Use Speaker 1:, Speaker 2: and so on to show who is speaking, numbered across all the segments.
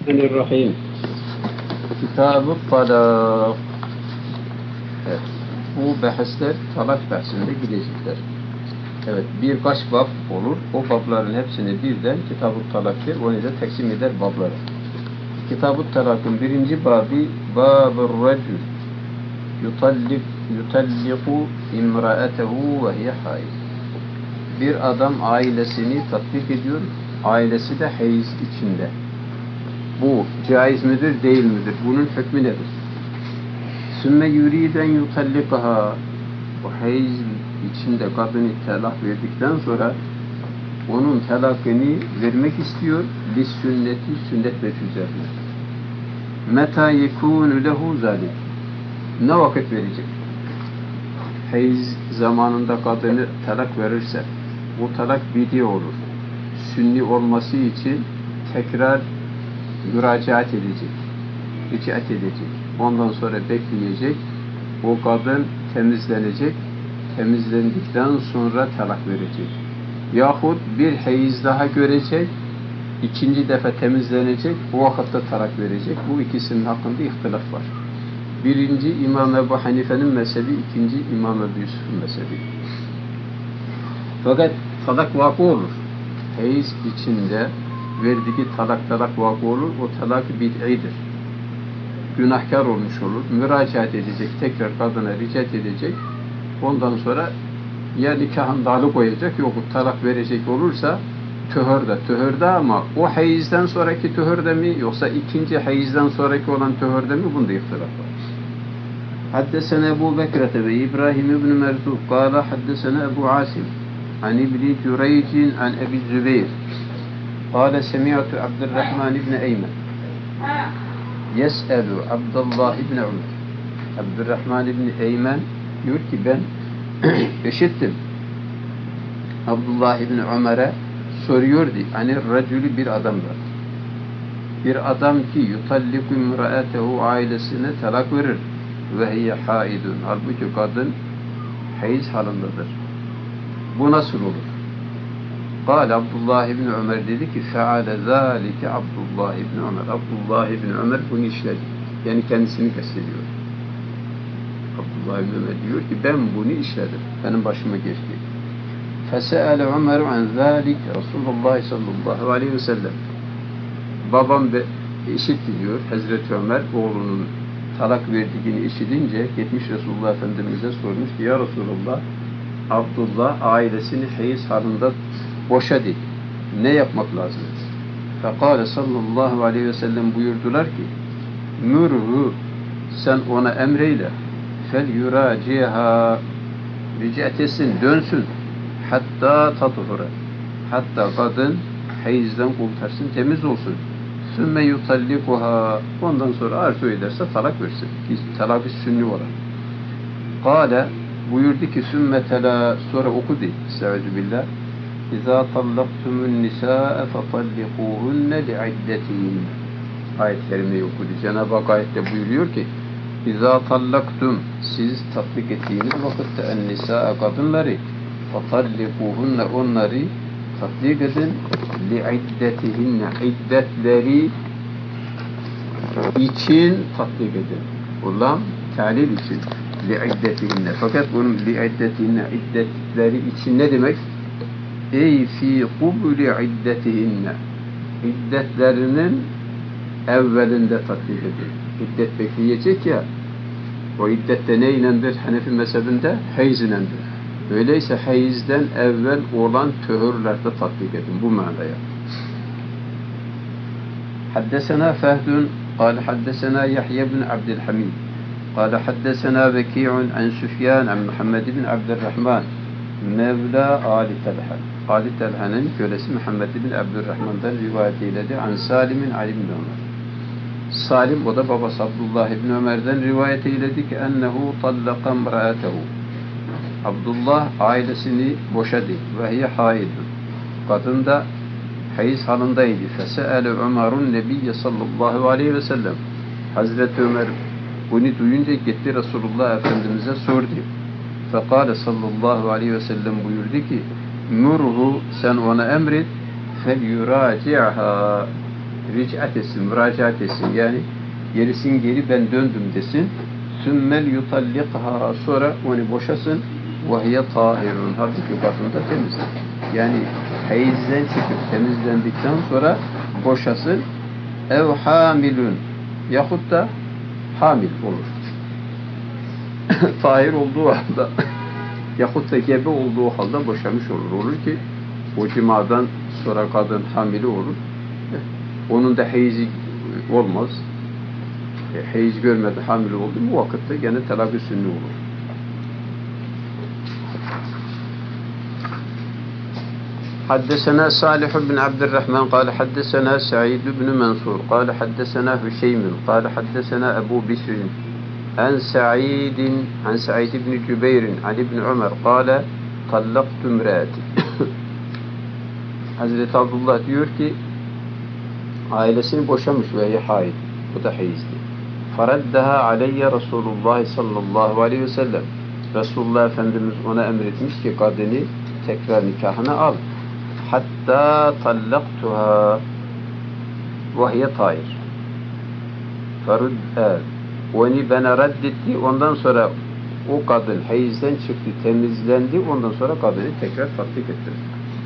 Speaker 1: Bismillahirrahmanirrahim. Kitab-ı Talak. Evet, bu bahisler talak bahsinde gidecekler. Evet, birkaç bab olur. O babların hepsini birden Kitab-ı Talak der. Onu da taksim eder babları. Kitab-ı Talak'ın birinci babi Bab-ı Recül yutalliku imra'atehu ve hiye haid. Bir adam ailesini tatbik ediyor. Ailesi de hayız içinde. Bu caiz midir, değil midir? Bunun hükmü nedir? Sümme yuriden yutallikaha. Bu hayız içinde kadını talak verdikten sonra onun talakını vermek istiyor. Lis sünneti, sünnet ve üzerine. Meta yekûnü lehu zâlik. Ne vakit verecek? Hayız zamanında kadını talak verirse bu talak bidi olur. Sünni olması için tekrar müracaat edecek, ricat edecek. Ondan sonra bekleyecek. O kadın temizlenecek. Temizlendikten sonra talak verecek. Yahut bir hayız daha görecek. İkinci defa temizlenecek. O vakitte talak verecek. Bu ikisinin hakkında ihtilaf var. Birinci İmam Ebu Hanife'nin mezhebi, ikinci İmam Ebu Yusuf'un mezhebi. Fakat talak vakı olur. Hayız içinde verdiği talak vakı olur. O talak bid'idir. Günahkar olmuş olur. Müracaat edecek. Tekrar kadına ricat edecek. Ondan sonra ya nikahın dalı koyacak, yok talak verecek olursa tühürde ama o hayizden sonraki tühürde mi yoksa ikinci hayizden sonraki olan tühürde mi? Bunda ihtilaf var. Haddesene Ebu Bekrete ve İbrahim İbni Merzuq kâle haddesene Ebu Asim an İbni Cüreycin an Ebi Zübeyir kâle semi'tu Abdurrahman İbni Eymen yes'elu Abdullah İbni Ömer. Abdurrahman İbni Eymen diyor ki ben işittim. Abdullah İbni Ömer'e soruyordu. Hani racülü bir adamlar. Bir adam ki yutalliku imra'atehu ailesine talak verir. Ve hiye haidun. Halbuki kadın hayız halındadır. Bu nasıl olur? Kâle Abdullah İbni Ömer dedi ki feale zâlike Abdullah İbni Ömer. Abdullah İbni Ömer bunu işledi. Yani kendisini kastediyor. Abdullah İbni Ömer diyor ki ben bunu işledim. Benim başıma geçti. Fese'ele Ömer an zâlik Resulullah sallallahu aleyhi ve sellem. Babam işitti diyor. Hazreti Ömer oğlunun talak verdiğini işitince gitmiş Resulullah Efendimiz'e sormuş ki ya Resulullah Abdullah ailesini hayız halinde boşadı. Ne yapmak lazım? Fekale sallallahu aleyhi ve sellem buyurdular ki mürhü sen ona emreyle fel yuraciha ricat etsin, dönsün hatta tatıhıra hatta kadın hayızdan kurtarsın, temiz olsun. Sümme yutallikuha ondan sonra arzu ederse talak versin. Talak-ı sünni olan. Kâle buyurdu ki sümme tela sonra okudu. Estağfirullah. İzâ tallaktumun nisâe fetallikuhunne li'iddetihim. Ayet kerimeyi okudu. Cenab-ı Hak ayette buyuruyor ki İzâ tallaktum siz tatbik ettiğiniz vakitte en nisâe kadınları fetallikuhunne onları tatbik edin li'iddetihinne iddetleri için tatbik edin. Ulan talil için li'iddetihinne. Fakat bunun li'iddetihinne iddetleri için ne demek? Ey fi kubuli iddetihinne. İddetlerinin evvelinde tatbik edin. İddet bekleyecek ya. O iddette ne inendir? Hanefi mezhebinde hayız inendir. Öyleyse hayızden evvel olan tühürlerde tatbik edin. Bu manaya. Haddesena Fehdun قال حدثنا يحيى بن عبد الحميد قال حدثنا بكيع عن سفيان عن محمد بن عبد الرحمن مولى آل تلحة. آل تلحa'nın kölesi Muhammed bin Abdurrahman'dan rivayet eyledi. An Salim'in Ali bin Ömer. Salim o da babası Abdullah ibn Ömer'den rivayet eyledi ki ennehu tallaka imra'atehu. Abdullah ailesini boşadı ve hiye haidun. Kadın da hayız halindeydi. Fese'ele Ömer'un nebiyye sallallahu aleyhi ve sellem. Hazreti Ömer bunu duyunca gitti Resulullah Efendimiz'e sordu. Fekale sallallahu aleyhi ve sellem buyurdu ki murhu sen ona emret fel yuraci'ha ric'at etsin, müracaat etsin. Yani gerisin geri ben döndüm desin. Sümmel yutallikha, sonra onu boşasın. Vahiye tahirun, halbuki kadında temiz. Yani hayızden çıkıp temizlendikten sonra boşasın. Ev hamilun, yahut da hamil olur. Tahir olduğu halde yahut da gebe olduğu halde boşamış olur. Olur ki o cimadan sonra kadın hamile olur. Onun da hayızı olmaz. Hayız görmedi, hamile oldu. Bu vakitte gene talak-ı sünni olur. حدثنا صالح بن عبد الرحمن قال حدثنا سعيد بن منصور قال حدثنا هشيم قال حدثنا أبو بشر عن سعيد بن جبير عن ابن عمر قال طلقت امرأتي. Hazreti Abdullah diyor ki ailesini boşamış ve haid. Bu da hayizli. Faraddaha aleyye Resulullah sallallahu aleyhi ve sellem. Resulullah Efendimiz ona emretmiş ki kadını tekrar nikahına al. Hatta tallaktuha ve hiye tahir. Farudda. Onu bana reddetti. Ondan sonra o kadın hayizden çıktı, temizlendi. Ondan sonra kadını tekrar tatbik ettirdi.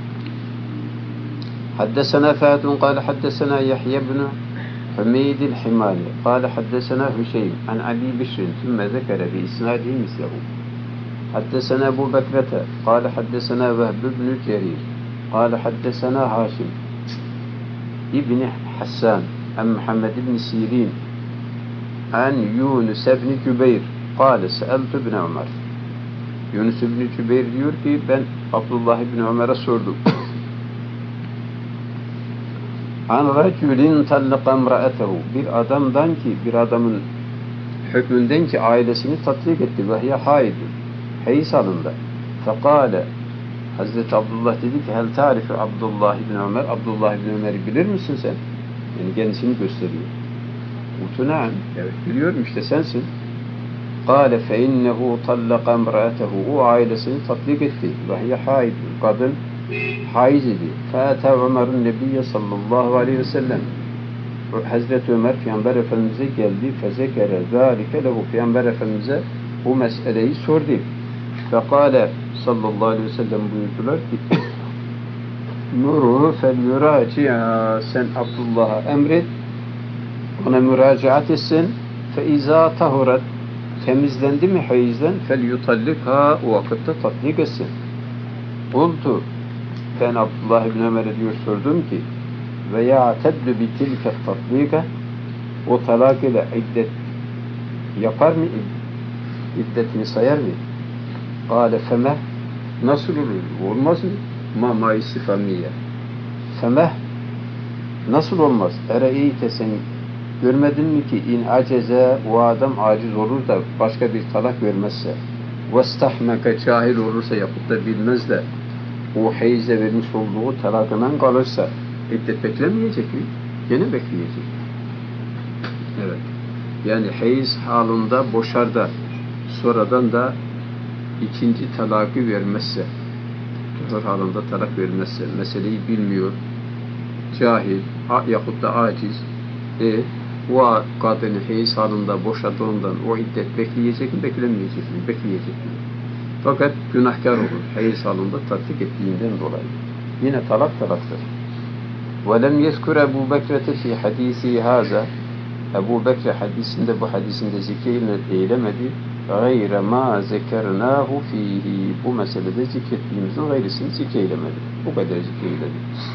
Speaker 1: حدثنا فهد قال حدثنا يحيى بن حميد الحماني قال حدثنا هشيم عن أبي بشر ثم ذكر بإسناده مثله. حدثنا أبو بكرة قال حدثنا وهب بن جرير قال حدثنا هاشم ابن حسان عن محمد بن سيرين عن يونس بن جبير قال سألت ابن عمر. Yunus ibn Cübeyr diyor ki ben Abdullah ibn Ömer'e sordum. An racülin tallaka imra'etehu, bir adamdan ki, bir adamın hükmünden ki ailesini tatbik etti ve hiye haidun, hayız halinde. Fekale, Hazreti Abdullah dedi ki hel tarifi Abdullah ibn Ömer, Abdullah ibn Ömer'i bilir misin sen? Yani kendisini gösteriyor. Utuna'an, evet biliyorum işte sensin. Kale fe innehu tallaka imra'etehu, o ailesini tatbik etti ve hiye haidun, kadın haiz idi. Fâetâ Ömer'ün Nebiyye sallallahu aleyhi ve sellem. Hazreti Ömer Peygamber Efendimiz'e geldi. Fezekere zâlike lehu. Peygamber Efendimiz'e bu meseleyi sordu. Fekâle sallallahu aleyhi ve sellem buyurdular ki Nuruhu fel yurâci'a, sen Abdullah'a emret, ona müracaat etsin. Fe izâ tahurat, temizlendi mi hayizden, fel yutallikha, o vakitte tatbik etsin. Kultu, ben Abdullah ibn Ömer'e diyor sordum ki ve ya'teddu bi tilke tatbika, o talak ile iddet yapar mı? İddetini sayar mı? Kâle femeh, nasıl olur? Olmaz mı? Ma istifamiye. Femeh, nasıl olmaz? Ere'eyte, sen görmedin mi ki in aceze, o adam aciz olur da başka bir talak vermezse, vestahmeke, cahil olursa, yapıp da bilmez de o hayizle vermiş olduğu talakından kalırsa iddet beklemeyecek mi? Gene bekleyecek. Evet. Yani hayiz halında boşar da sonradan da ikinci talakı vermezse, tuhur halında talak vermezse, meseleyi bilmiyor, cahil yahut da aciz, o kadını hayiz halında boşadığından o iddet bekleyecek mi, beklemeyecek mi? Bekleyecek mi? Fakat günahkar olur. Hayiz halinde tatbik ettiğinden dolayı. Yine talak talaktır. وَلَمْ يَذْكُرَ أَبُو بَكْرَةَ فِي حَدِيثِ هَذَا, Ebu Bekir hadisinde, bu hadisinde zikredeylemedi. غَيْرَ مَا زَكَرْنَاهُ ف۪يهِ, bu meselede zikrettiğimizin gayrısını zikreylemedi. Bu kadar zikreyledi.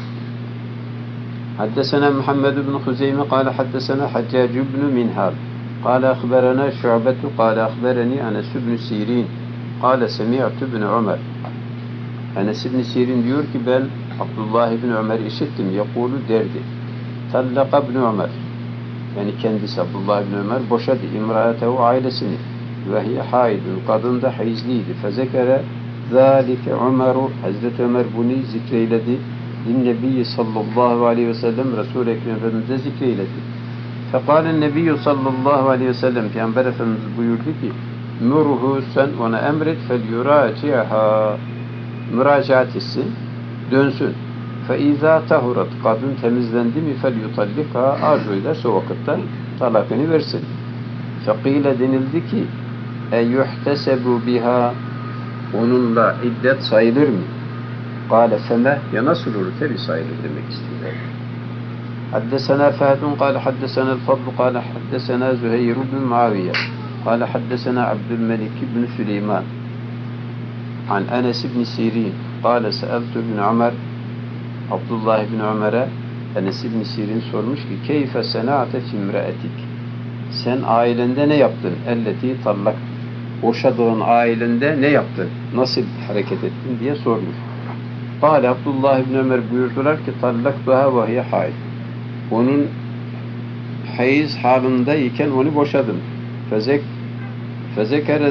Speaker 1: حدثنا محمد بن خزيمة قال حدثنا حجاج بن منهال قال أخبرنا شعبة قال أخبرني أنس بن سيرين قال سمعت ابن عمر. Enes ibn Sirin diyor ki ben Abdullah ibn Ömer işittim. Yakulu derdi. Tallaka ibn Ömer. Yani kendisi Abdullah ibn Ömer boşadı imraatehu, ailesini. Ve hiye haidun, kadın da hayizliydi. Fezekere zâlike Ömer'u, Hazreti Ömer bunu zikreyledi. Nebi sallallahu aleyhi ve sellem, Resul-i Ekrem Efendimiz'e zikreyledi. Fekâlen Nebi sallallahu aleyhi ve sellem, Peygamber Efendimiz buyurdu ki Nuruhu, sen ona emret, fel yurâci'ha, müracaat etsin, dönsün. فَاِذَا تَهُرَتْ Kadın temizlendi mi فَلْيُطَلِّقَا Arzu ederse o vakitte talakını versin. فَقِيلَ denildi ki اَيُحْتَسَبُ biha Onunla iddet sayılır mı? قَالَ فَمَهْ Ya nasıl olur? Tabi sayılır demek istiyor. حدثنا فهد قال حدثنا الفضل قال حدثنا زهير بن معاوية قال حدثنا عبد الملك بن سليمان عن أنس بن سيرين قال سألت ابن عمر Abdullah ibn Ömer'e Enes ibn Sirin sormuş ki keyfe sena'te fimraetik sen ailende ne yaptın? Elleti tallak boşadığın ailende ne yaptın? Nasıl hareket ettin diye sormuş. Kâle Abdullah ibn Ömer buyurdular ki tallaktuha ve hiye haid. Onun hayız halindeyken onu boşadım. Fezekere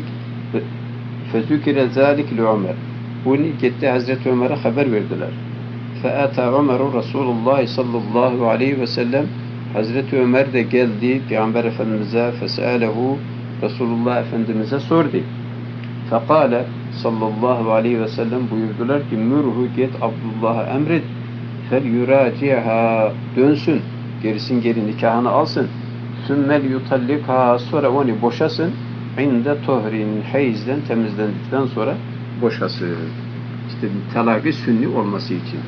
Speaker 1: zâlik li Ömer. Bunu gitti Hazreti Ömer'e haber verdiler. فَاَتَى عُمَرُ رَسُولُ اللّٰهِ sallallahu aleyhi ve sellem Hazreti Ömer de geldi Peygamber Efendimiz'e فَسَأَلَهُ Resulullah Efendimiz'e sordu. فَقَالَ sallallahu aleyhi ve sellem buyurdular ki mürhu git Abdullah'a emret فَلْيُرَاجِعَهَا dönsün, gerisin geri nikahını alsın. ثُمَّ لْيُطَلِّقَهَا sonra onu boşasın. عِنْدَ تُهْرِينَ hayızden temizlendikten sonra boşasın. İşte talakı sünni olması için.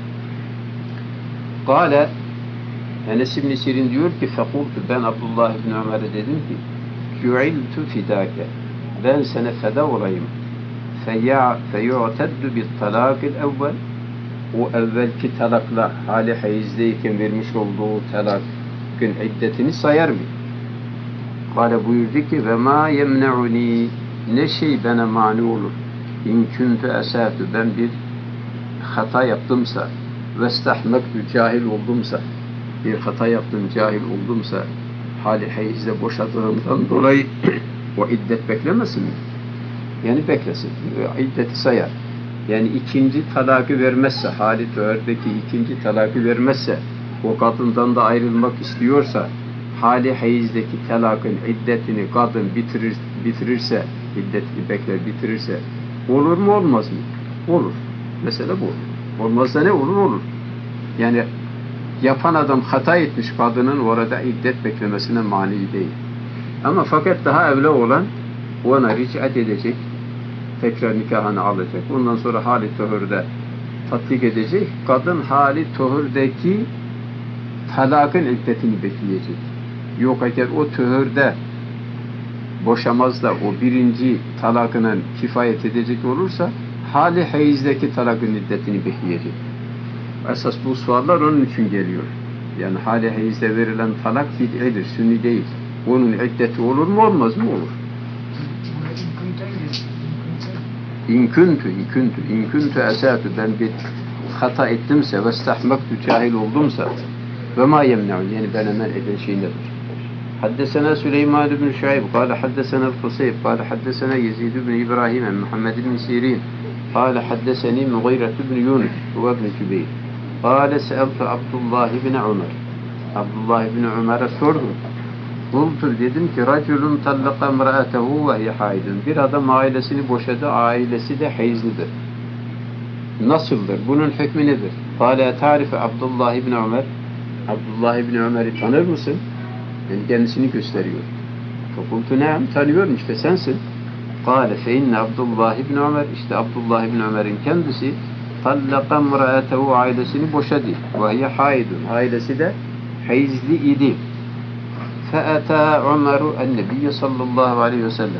Speaker 1: Kâle Enes ibn Sirin diyor ki fekultu ben Abdullah ibn Ömer'e dedim ki ju'iltu fidâke ben sana feda olayım feyu'teddu bit talâkil evvel o evvelki talakla hali hayizdeyken vermiş olduğu talakın iddetini sayar mı? Kâle buyurdu ki ve mâ yemne'uni ne şey bana mani olur İn kuntu esâtü ben bir hata yaptımsa ve estahmektu cahil oldumsa bir hata yaptım cahil oldumsa hali hayizde boşadığımdan dolayı o iddet beklemesin mi? Yani beklesin. İddeti sayar. Yani ikinci talakı vermezse hali töherdeki ikinci talakı vermezse o kadından da ayrılmak istiyorsa hali hayizdeki talakın iddetini kadın bitirirse iddetini bekler bitirirse olur mu olmaz mı? Olur. Mesele bu. Olmazsa ne olur? Olur. Yani yapan adam hata etmiş kadının orada iddet beklemesine mani değil. Ama fakat daha evli olan ona ric'at edecek, tekrar nikahını alacak. Ondan sonra hali töhürde tatbik edecek. Kadın hali töhürdeki talakın iddetini bekleyecek. Yok eğer o töhürde boşamaz da o birinci talakının kifayet edecek olursa hali hayizdeki talakın iddetini bekleyecek. Esas bu suallar onun için geliyor. Yani hali hayizde verilen talak bid'idir, sünni değil. Onun iddeti olur mu olmaz mı? Olur. İn kuntu esâtü ben bir hata ettimse ve estahmektu cahil oldumsa ve ma yemne'un yani ben hemen eden şey nedir? حدثنا سليمان بن شعيب قال حدثنا القصيب قال حدثنا يزيد بن إبراهيم عن محمد بن سيرين قال حدثني مغيرة بن يونس وابن كبير قال سألت عبد الله بن عمر عبد الله بن عمر'a sordum. Kultu dedim ki raculun tallaka imra'atehu ve hiye haidun. Bir adam ailesini boşadı, ailesi de hayızlıdır. Nasıldır? Bunun hükmü nedir? Kâle tarife Abdullah ibn Ömer. Abdullah ibn Ömer'i tanır mısın? Yani kendisini gösteriyor. Fakultu ne'am tanıyorum işte sensin. Kâle fe inne Abdullah ibn Ömer işte Abdullah ibn Ömer'in kendisi tallaka imra'atehu ailesini boşadı. Ve hiye haidun. Ailesi de hayızlı idi. فَأَتَى عُمَرُ النَّبِيَّ sallallahu aleyhi ve sellem.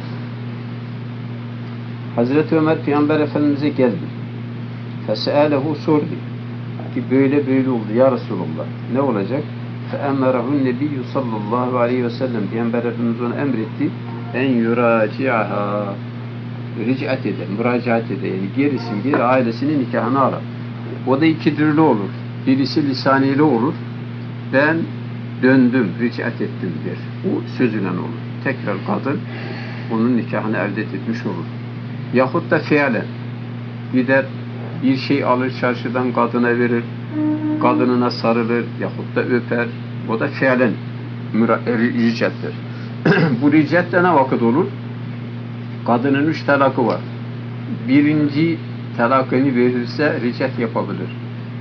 Speaker 1: Hazreti Ömer Peygamber Efendimiz'e geldi. فَسَأَلَهُ sordu. Ki böyle oldu ya Resulullah. Ne olacak? فَأَمَرَهُ النَّبِيُّ sallallahu aleyhi ve sellem. Peygamber Efendimiz onu emretti. En yuraci'aha ric'at eder, müracaat eder. Yani gerisin geri ailesinin nikahını alır. O da iki türlü olur. Birisi lisaniyle olur. Ben döndüm, ric'at ettim der. Bu sözüyle olur. Tekrar kadın onun nikahını elde etmiş olur. Yahut da fiilen gider bir şey alır çarşıdan kadına verir, kadınına sarılır yahut da öper. O da fiilen ric'attir. Bu ric'at de ne vakit olur? Kadının 3 talakı var. Birinci talakını verirse ric'at yapabilir.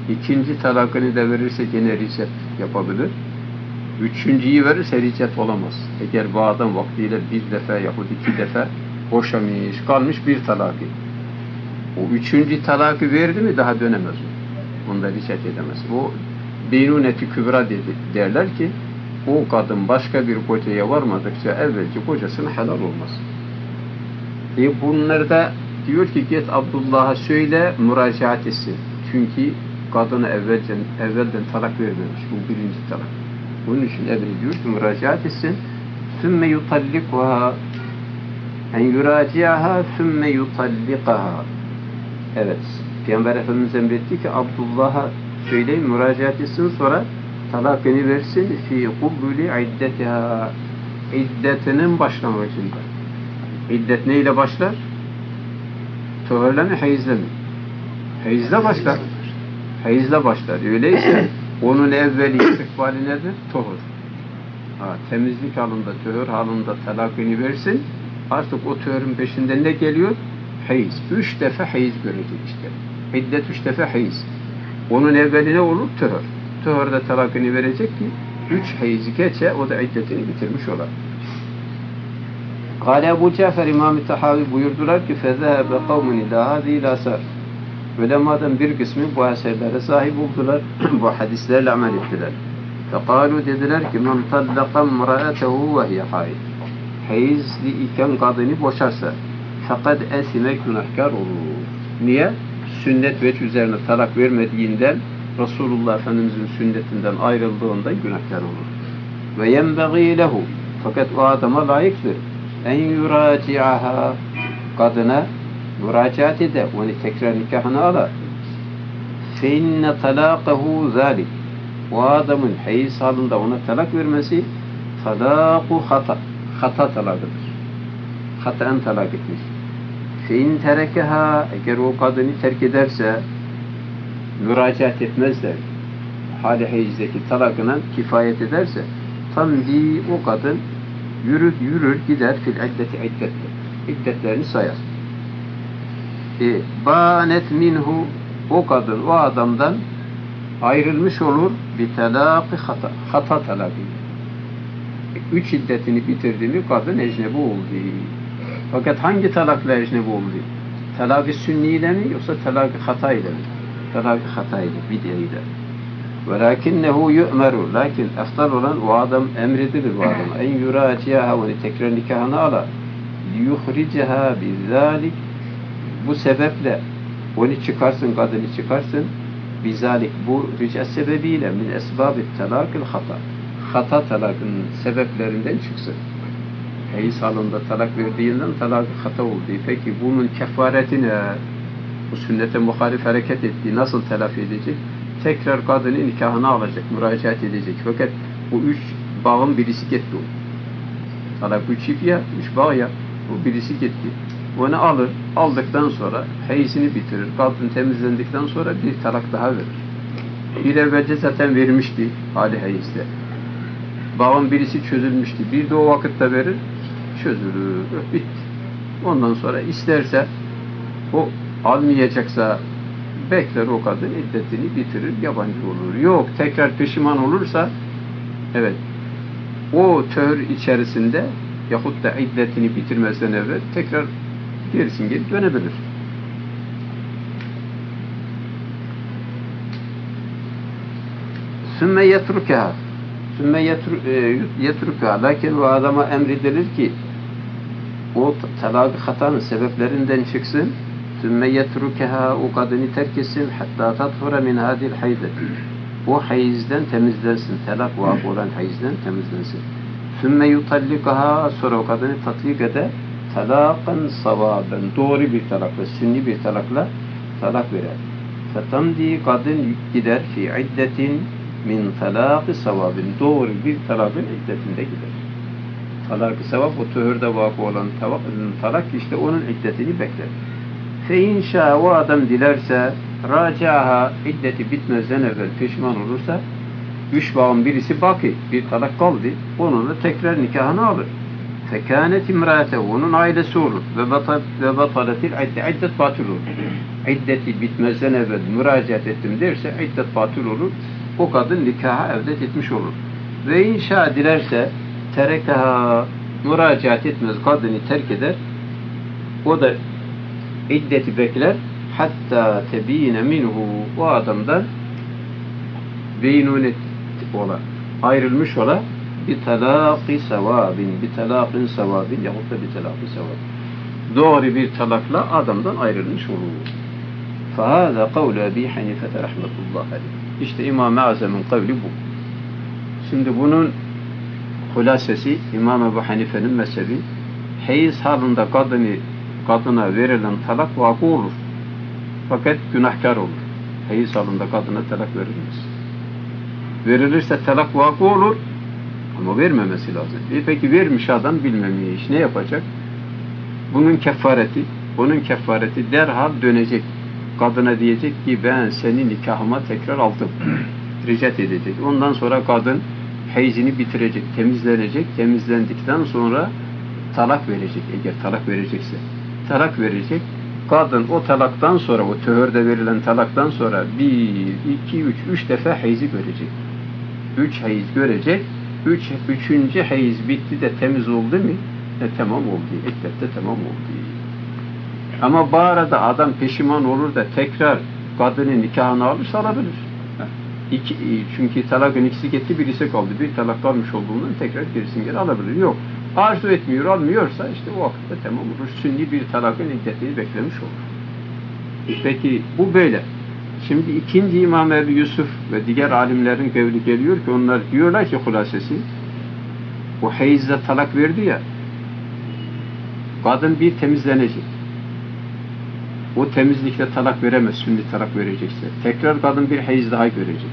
Speaker 1: İkinci talakını da verirse gene ricet yapabilir. Üçüncüyü verirse ricet olamaz. Eğer bu adam vaktiyle bir defa yahut iki defa boşamış, kalmış bir talakı. O üçüncü talakı verdi mi daha dönemez o. Bunda ricet edemez. O beynuneti kübra derler ki o kadın başka bir kocaya varmadıkça evvelce kocasına helal olmaz. Bunlar da diyor ki git Abdullah'a söyle müracaat etsin. Çünkü kadını evvelden talak vermemiş. Bu birinci talak. Bunun için emrediyor ki müracaat etsin. Sümme yutallikuha en yuraciaha sümme yutallikaha. Evet. Peygamber Efendimiz emretti ki Abdullah'a söyleyin müracaat etsin, sonra talakını versin fi kubbuli iddetiha. İddetinin başlangıcında. İddet neyle başlar? Tuhurla mı, hayızla mı? Hayızla başlar. Hayızla başlar. Öyleyse onun evveli istikbali nedir? Tuhur. Temizlik halinde, tuhur halinde talakını versin. Artık o tuhurun peşinde ne geliyor? Hayız. 3 defa hayız görecek işte. İddet 3 defa hayız. Onun evveli ne olur? Tuhur. Tuhurda talakını verecek ki 3 hayızı geçe, o da iddetini bitirmiş olur. Kâle Ebu Cafer İmam-ı Tahavi buyurdular ki فَذَهَبَ قَوْمٌ اِلٰى هَذ۪ي الْاَسَرِ Ulemadan bir kısmı bu eserlere sahip oldular, bu hadislerle amel ettiler. فَقَالُوا dediler ki مَنْ طَلَّقَ مْرَأَتَهُ وَهِيَ حَيْدٍ Hayızlı iken kadını boşarsa fakat esime günahkar olur. Niye? Sünnet veç üzerine talak vermediğinden Resulullah Efendimiz'in sünnetinden ayrıldığından günahkar olur. Ve yenbeğî lehu fakat o adama layıktır. En yuraciaha kadına müracaat eder. Onu tekrar nikahını alır. Fe inne talaqahu zâlik. O adamın hayız halinde ona talak vermesi talaqu hata. Hata talakıdır. Hataen talak etmiş. Fe in terekeha eğer o kadını terk ederse müracaat etmezler. Hali hayizdeki talakına kifayet ederse tamdi o kadın yürür gider fil iddeti iddetlerini sayar. Banet minhu o kadın o adamdan ayrılmış olur bir talakı hata talakı. 3 iddetini bitirdi mi kadın ecnebi oldu. Fakat hangi talakla ecnebi oldu? Talak-ı sünniyle mi yoksa talak-ı hata ile mi? Talak-ı hata ile, bid'iyle. وَلَكِنَّهُ يُؤْمَرُ Lakin eftal olan o adam emredilir o adama. En yuraciyaha onu tekrar nikahını ala. لِيُخْرِجَهَا بِذَٰلِكِ Bu sebeple onu çıkarsın, kadını çıkarsın. Bizalik bu rica sebebiyle min esbab-ı talakil hata. Hata talakının sebeplerinden çıksın. Hayız halinde talak verdiğinden talak hata oldu. Peki bunun kefaretine bu sünnete muhalif hareket ettiği nasıl telafi edecek? Tekrar kadını nikahını alacak, müracaat edecek. Fakat bu 3 bağın birisi gitti o. Talak 3 ip ya, 3 bağ ya. Bu birisi gitti. Onu alır, aldıktan sonra hayızını bitirir. Kadın temizlendikten sonra bir talak daha verir. Bir evvelce zaten vermişti hali hayızda. Bağın birisi çözülmüştü. Bir de o vakitte verir, çözülür, bitti. Ondan sonra isterse o almayacaksa bekler o kadın iddetini bitirir, yabancı olur. Yok, tekrar pişman olursa evet, o tör içerisinde yahut da iddetini bitirmezden evvel tekrar gerisin geri dönebilir. Sümme yetrukeha lakin o adama emredilir ki o talak-ı hatanın sebeplerinden çıksın. Sümme yetrukeha o kadını terk etsin hatta tatfura min hadil haydeti. O hayizden temizlensin. Talak vakı olan hayizden temizlensin. Sümme yutallikaha sonra o kadını tatlik eder. Talakan savaben doğru bir talakla, sünni bir talakla talak verer. Fetamdi kadın gider fi iddetin min talak-ı savabin doğru bir talakın iddetinde gider. Talak-ı savab o tühürde vakı olan talak işte onun iddetini bekler. Fe inşa o adam dilerse racaha iddeti bitmezden evvel pişman olursa 3 bağın birisi baki bir talak kaldı onunla tekrar nikahını alır. fekânet imrâte, onun ailesi olur. Ve bataletil iddet batıl olur. İddeti bitmezden evvel müracaat ettim derse iddet batıl olur. O kadın nikaha evdet etmiş olur. Ve inşa dilerse terekaha, müracaat etmez, kadını terk eder. O da iddeti bekler. Hatta tebine minhu, o adamdan beynunet ola, ayrılmış ola, bir talaqi sevabin, bir talaqin sevabin yahut da bir talaqi sevabin. Doğru bir talakla adamdan ayrılmış olur. فَهَذَا قَوْلُ أَبِي حَنِيفَةَ رَحْمَةُ اللّٰهِ عَلَيْهِ. İşte İmam-ı Azam'ın kavli bu. Şimdi bunun hulasesi İmam Ebu Hanife'nin mezhebi, hayız halinde kadına verilen talak vakı olur. Fakat günahkar olur. Hayız halinde kadına talak verilmez. Verilirse talak vakı olur ama vermemesi lazım. Peki vermiş adam bilmemiş. Ne yapacak? Bunun kefareti derhal dönecek. Kadına diyecek ki ben seni nikahıma tekrar aldım. Ricat edecek. Ondan sonra kadın hayzini bitirecek, temizlenecek. Temizlendikten sonra talak verecek. Eğer talak verecekse. Talak verecek. Kadın o talaktan sonra, o töhürde verilen talaktan sonra 1, 2, 3 defa hayzi görecek. 3 hayız görecek. Üçüncü hayız bitti de temiz oldu mu? Tamam oldu. İddette tamam oldu. Ama bu arada adam peşiman olur da tekrar kadının nikahını alırsa alabilir. Çünkü talakın ikisi gitti, birisi kaldı. Bir talak kalmış olduğundan tekrar gerisini geri alabilir. Yok. Arzu etmiyor, almıyorsa işte o vakitte tamam olur. Sünni bir talakın iddetini beklemiş olur. Peki bu böyle. Şimdi ikinci İmam Ebu Yusuf ve diğer alimlerin kavli geliyor ki onlar diyorlar ki hulasesi, o hayızda talak verdi ya, kadın bir temizlenecek. O temizlikle talak veremez, sünni talak verecekse. Tekrar kadın bir hayız daha görecek.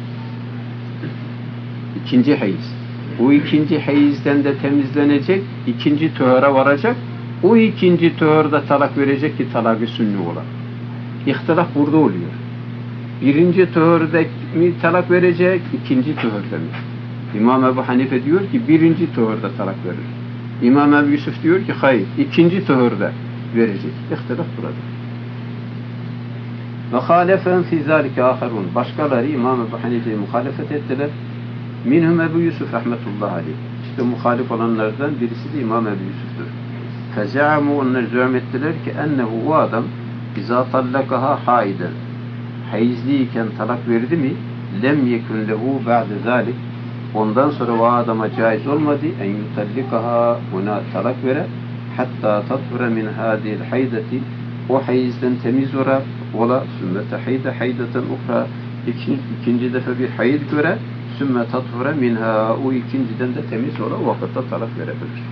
Speaker 1: İkinci hayız. O ikinci hayızden de temizlenecek, ikinci töhöre varacak. O ikinci töhörde talak verecek ki talak-ı sünni olan. İhtilaf burada oluyor. Birinci töhörde mi talak verecek, ikinci töhörde mi? İmam Ebu Hanife diyor ki birinci töhörde talak verir. İmam Ebu Yusuf diyor ki hayır, ikinci töhörde verecek. İhtilaf burada. وَخَالَفًا فِي ذَٰلِكَ آخَرُونَ. Başkaları İmam Ebu Hanife'ye muhalefet ettiler. Minhum Ebu Yusuf rahmetullahi aleyh. İşte muhalif olanlardan birisi de İmam Ebu Yusuf'tur. فَزَعَمُوا, onlar zü'm ettiler ki ennehu, o adam اِذَا طَلَّقَهَا حَائِدًا, hayızliyken talak verdi mi, lem yekun lehu ba'de zalik, ondan sonra o adama caiz olmadı en yutallikaha, ona talak vere, hatta tathura min hadil haydeti, o hayızdan temiz ola, sümme tehide haydeten ukra, ikinci defa bir hayız göre, sümme tathura minha, o ikinciden de temiz ola, o vakitte talak verebilir.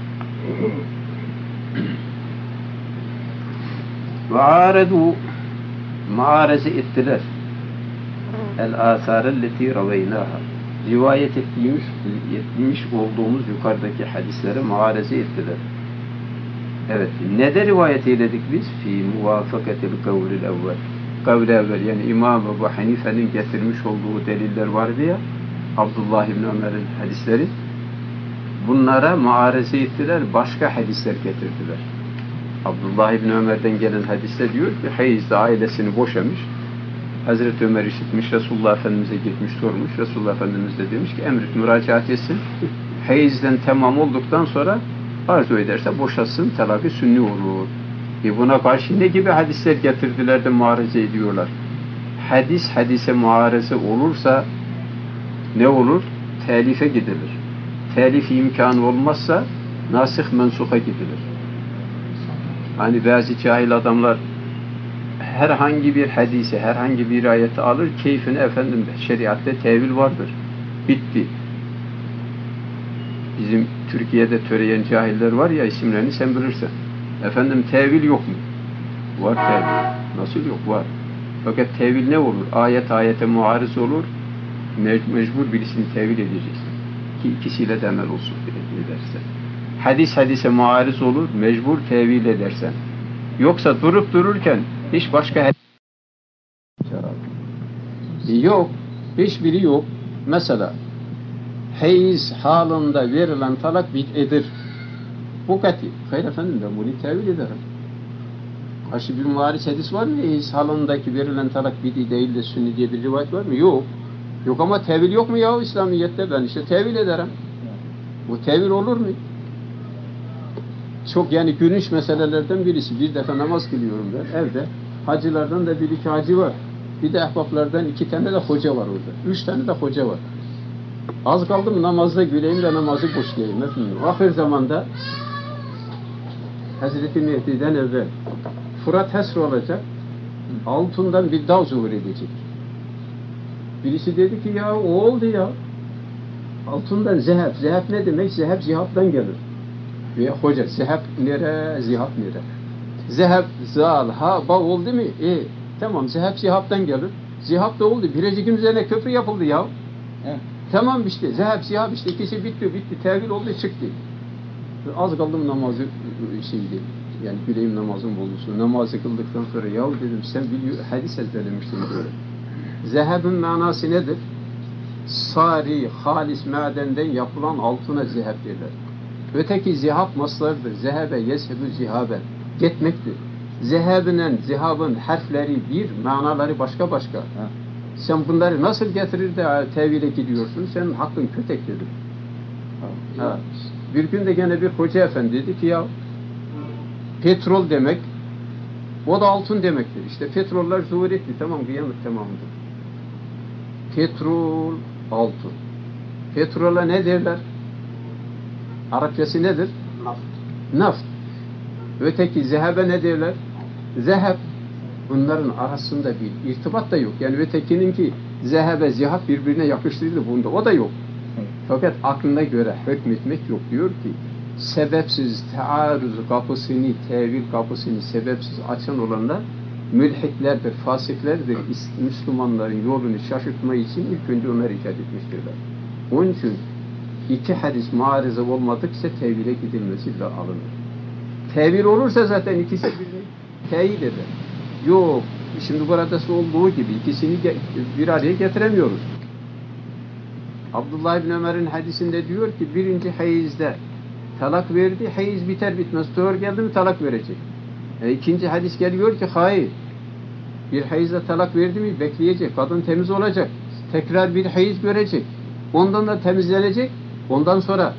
Speaker 1: Ve âredû, muareze ettiler. El-âsârelleti raveynaha. Rivayet etmiş olduğumuz yukarıdaki hadislere muareze ettiler. Evet. Ne de rivayet eyledik biz? Fî muvâfakatil kavlil evvel. Kavl-i evvel, yani İmam Ebu Hanife'nin getirmiş olduğu deliller vardı ya, Abdullah İbni Ömer'in hadisleri. Bunlara muareze ettiler, başka hadisler getirdiler. Abdullah İbni Ömer'den gelen hadiste diyor ki hayızda ailesini boşamış. Hazreti Ömer işitmiş, Resulullah Efendimiz'e gitmiş sormuş. Resulullah Efendimiz de demiş ki emret müracaat etsin. Hayızden tamam olduktan sonra arzu ederse boşasın, talak-ı sünni olur. Buna karşı ne gibi hadisler getirdiler de muareze ediyorlar? Hadise muareze olursa ne olur? Telife gidilir. Telif imkanı olmazsa nasih mensuha gidilir. Hani bazı cahil adamlar herhangi bir hadise, herhangi bir ayeti alır, keyfine efendim şeriatta tevil vardır. Bitti. Bizim Türkiye'de töreyen cahiller var ya, isimlerini sen bilirsen. Efendim tevil yok mu? Var tevil. Nasıl yok? Var. Fakat tevil ne olur? Ayete muarız olur. Mecbur birisini tevil edeceksin. Ki ikisiyle de amel olsun edersen. Hadise muarız olur. Mecbur tevil edersen. Yoksa durup dururken hiç başka yok. Hiçbiri yok. Mesela hayız halinde verilen talak bid'edir. Bu kati. Hayır efendim, ben bunu tevil ederim. Karşı bir muhariç hadis var mı? Salondaki verilen talak bid'i değil de sünni diye bir rivayet var mı? Yok. Yok ama tevil yok mu ya İslamiyet'te? Ben işte tevil ederim. Bu tevil olur mu? Çok yani gülünç meselelerden birisi. Bir defa namaz kılıyorum ben evde. Hacılardan da bir iki hacı var. Bir de ehbaplardan 2 tane de hoca var orada. 3 tane de hoca var. Az kaldım namazda güleyim de namazı boşlayayım. Ahir zamanda Hazreti Mehdi'den evvel Fırat Hesr olacak. Altından bir dağ zuhur edecek. Birisi dedi ki ya o oldu ya. Altından zehab. Zehab ne demek? Zehab zihabdan gelir. Ve hoca zehab nere? Zihab nere? Zehab, zal, ha, ba oldu mu? Tamam zehab zihabdan gelir. Zihab da oldu. Birecik'in üzerine köprü yapıldı ya. Tamam işte zehab zihab işte ikisi bitti. Tevil oldu çıktı. Az kaldım namazı şeydi. Yani bileyim namazın bozulsun. Namazı kıldıktan sonra ya dedim sen biliyor hadis ezberlemiştin böyle. Zehabın manası nedir? Sari, halis madenden yapılan altına zehab derler. Öteki zihab maslardır. Zehabe, yeshebü zihabe. Gitmektir. Zehabının, zihabın harfleri bir, manaları başka. Sen bunları nasıl getirir de tevhile gidiyorsun? Senin hakkın kötektir. Ha. Bir gün de gene bir hoca efendi dedi ki ya petrol demek o da altın demektir. İşte petroller zuhur etti. Tamam kıyamet tamamdır. Petrol, altın. Petrola ne derler? Arapçası nedir? Naft. Öteki zehabe ne derler? Zehab. Bunların arasında bir irtibat da yok. Yani ötekininki zehabe, zihab birbirine yakıştırıldı bunda. O da yok. Fakat aklına göre hükmetmek yok. Diyor ki sebepsiz taarruz kapısını, tevil kapısını sebepsiz açan olanlar mülhitlerdir, fasiklerdir. Müslümanların yolunu şaşırtma için ilk önce onlar icat etmiştirler. Onun için 2 hadis muarize olmadıkça tevhile gidilmesi de alınır. Tevil olursa zaten ikisi birbirini teyit eder. Yok, şimdi burada olduğu gibi ikisini bir araya getiremiyoruz. Abdullah bin Ömer'in hadisinde diyor ki birinci hayizde talak verdi, hayiz biter bitmez doğru geldi mi talak verecek. İkinci hadis geliyor ki hayır. Bir hayizde talak verdi mi bekleyecek, kadın temiz olacak. Tekrar bir hayiz görecek. Ondan da temizlenecek. Ondan sonra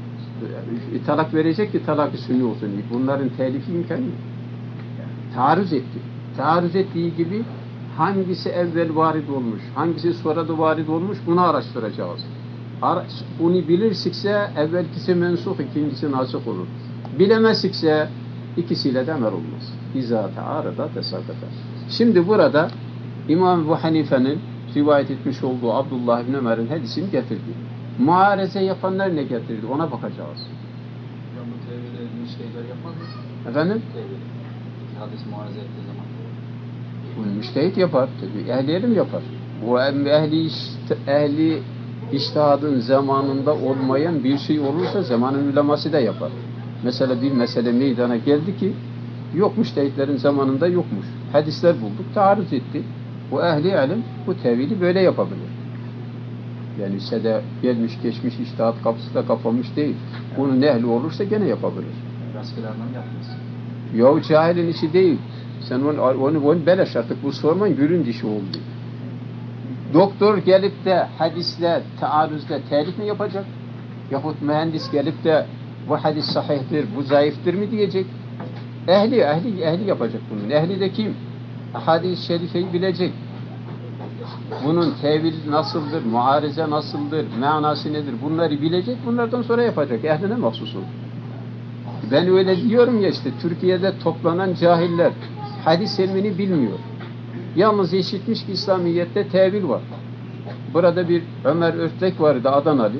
Speaker 1: talak verecek ki talak-ı sünni olsun. Bunların telifi imkanı yok. Taarruz etti. Taarruz ettiği gibi hangisi evvel varid olmuş, hangisi sonra da varid olmuş bunu araştıracağız. Bunu bilirsikse evvelkisi mensuh, ikincisi nasih olur. Bilemezsikse ikisiyle de amel olmaz. İzâ teârada tesâkata. Şimdi burada İmam Ebu Hanife'nin rivayet etmiş olduğu Abdullah bin Ömer'in hadisini getirdi. Muareze yapanlar ne getirdi? Ona bakacağız.
Speaker 2: Bu tevhile müştehitler yapmaz mı?
Speaker 1: Efendim?
Speaker 2: Hadis muareze ettiği zaman.
Speaker 1: Bunu müştehit yapar. Tabii ehli ilim yapar. Bu ehli içtihadın zamanında olmayan bir şey olursa zamanın uleması da yapar. Mesela bir mesele meydana geldi ki yok müştehitlerin zamanında yokmuş. Hadisler bulduk, taarruz etti. Bu ehli ilim bu tevhili böyle yapabilir. Yani sede gelmiş geçmiş içtihat kapısı da kapanmış değil. Bunun ehli olursa gene yapabilir.
Speaker 2: Rastgele anlam yapmaz.
Speaker 1: Yahu cahilin işi değil. Sen onu beleş artık bu sorman gülün dişi oldu. Doktor gelip de hadisle, taarruzla telif mi yapacak? Yahut mühendis gelip de bu hadis sahihtir, bu zayıftır mı diyecek? Ehli yapacak bunun. Ehli de kim? Hadis-i şerifeyi bilecek. Bunun tevil nasıldır, muarize nasıldır, manası nedir bunları bilecek, bunlardan sonra yapacak. Ehline mahsus olur. Ben öyle diyorum ya işte Türkiye'de toplanan cahiller hadis ilmini bilmiyor. Yalnız işitmiş ki İslamiyet'te tevil var. Burada bir Ömer Örtek vardı Adanalı.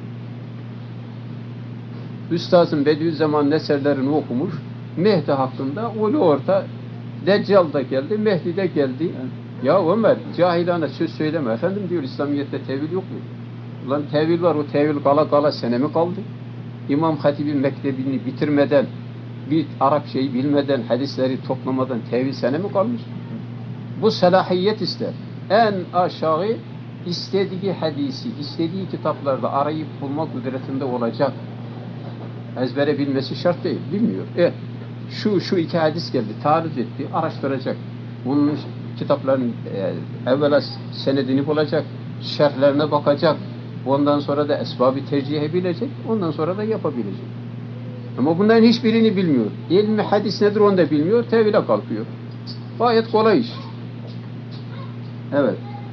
Speaker 1: Üstazın Bediüzzaman'ın eserlerini okumuş. Mehdi hakkında ulu orta Deccal da geldi, Mehdi de geldi. Ya Ömer cahilane söz söyleme. Efendim diyor İslamiyet'te tevil yok mu? Ulan tevil var, o tevil kala sene mi kaldı? İmam Hatib'in mektebini bitirmeden, bir Arap şeyi bilmeden, hadisleri toplamadan tevil sene mi kalmış? Bu selahiyet ister. En aşağı istediği hadisi, istediği kitaplarda arayıp bulma kudretinde olacak. Ezbere bilmesi şart değil. Bilmiyor. Şu iki hadis geldi. Taarruz etti. Araştıracak. Bunun kitapların evvela senedini bulacak. Şerhlerine bakacak. Ondan sonra da esbabı tercihi bilecek. Ondan sonra da yapabilecek. Ama bunların hiçbirini bilmiyor. İlmi hadis nedir onu da bilmiyor. Tevhile kalkıyor. Gayet kolay iş. Evet.